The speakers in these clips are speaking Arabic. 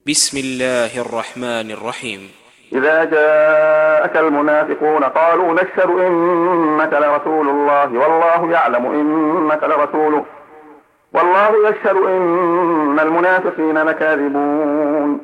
بسم الله الرحمن الرحيم. إذا جاءك المنافقون قالوا نشهد إنك لرسول الله والله يعلم إنك لرسوله والله يشهد إن المنافقين لكاذبون.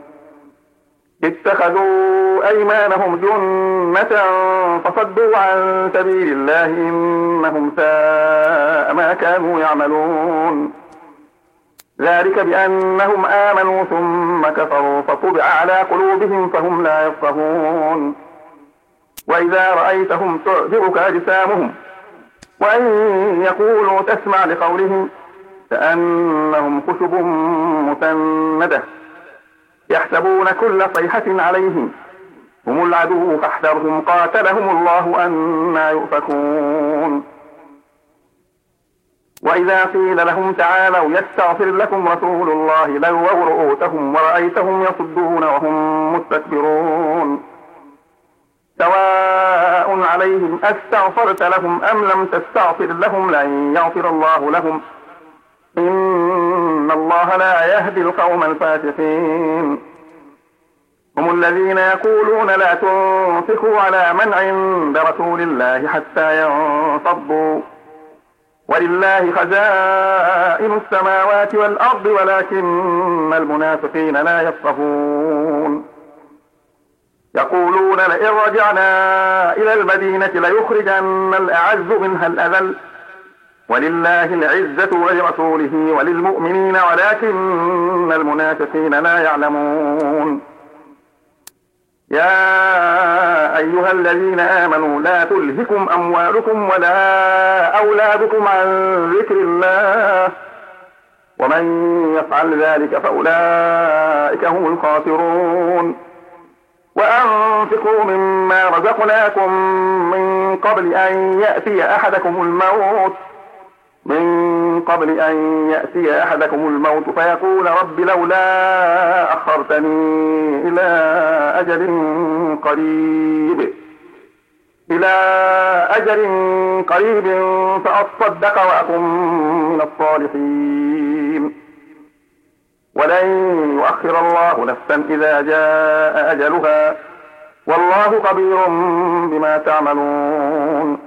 اتخذوا أيمانهم جنة فصدوا عن سبيل الله إنهم ساء ما كانوا يعملون. ذلك بأنهم آمنوا ثم كفروا فطبع على قلوبهم فهم لا يفقهون. وإذا رأيتهم تعجبك أجسامهم وإن يقولوا تسمع لقولهم كأنهم خشب مسندة يحسبون كل صيحة عليهم هم العدو فاحذرهم قاتلهم الله أنى يؤفكون. وإذا قيل لهم تعالوا يستغفر لكم رسول الله لووا رؤوسهم ورأيتهم يصدون وهم مستكبرون. سواء عليهم أستغفرت لهم أم لم تستغفر لهم لن يغفر الله لهم إن الله لا يهدي القوم الفاسقين. هم الذين يقولون لا تنفقوا على من عند رسول الله حتى ينفضوا ولله خزائن السماوات والأرض ولكن المنافقين لا يفقهون. يقولون لئن رجعنا إلى المدينة ليخرجن الأعز منها الأذل ولله العزة ولرسوله وللمؤمنين ولكن المنافقين لا يعلمون. يا أيها الذين آمنوا لا تلهكم أموالكم ولا أولادكم عن ذكر الله ومن يفعل ذلك فأولئك هم الخاسرون. وأنفقوا مما رزقناكم من قبل أن يأتي أحدكم الموت فيقول رب لولا أخرتني إلى أجل قريب فأصدق وأكن من الصالحين ولن يؤخر الله نفسا إذا جاء أجلها والله خبير بما تعملون.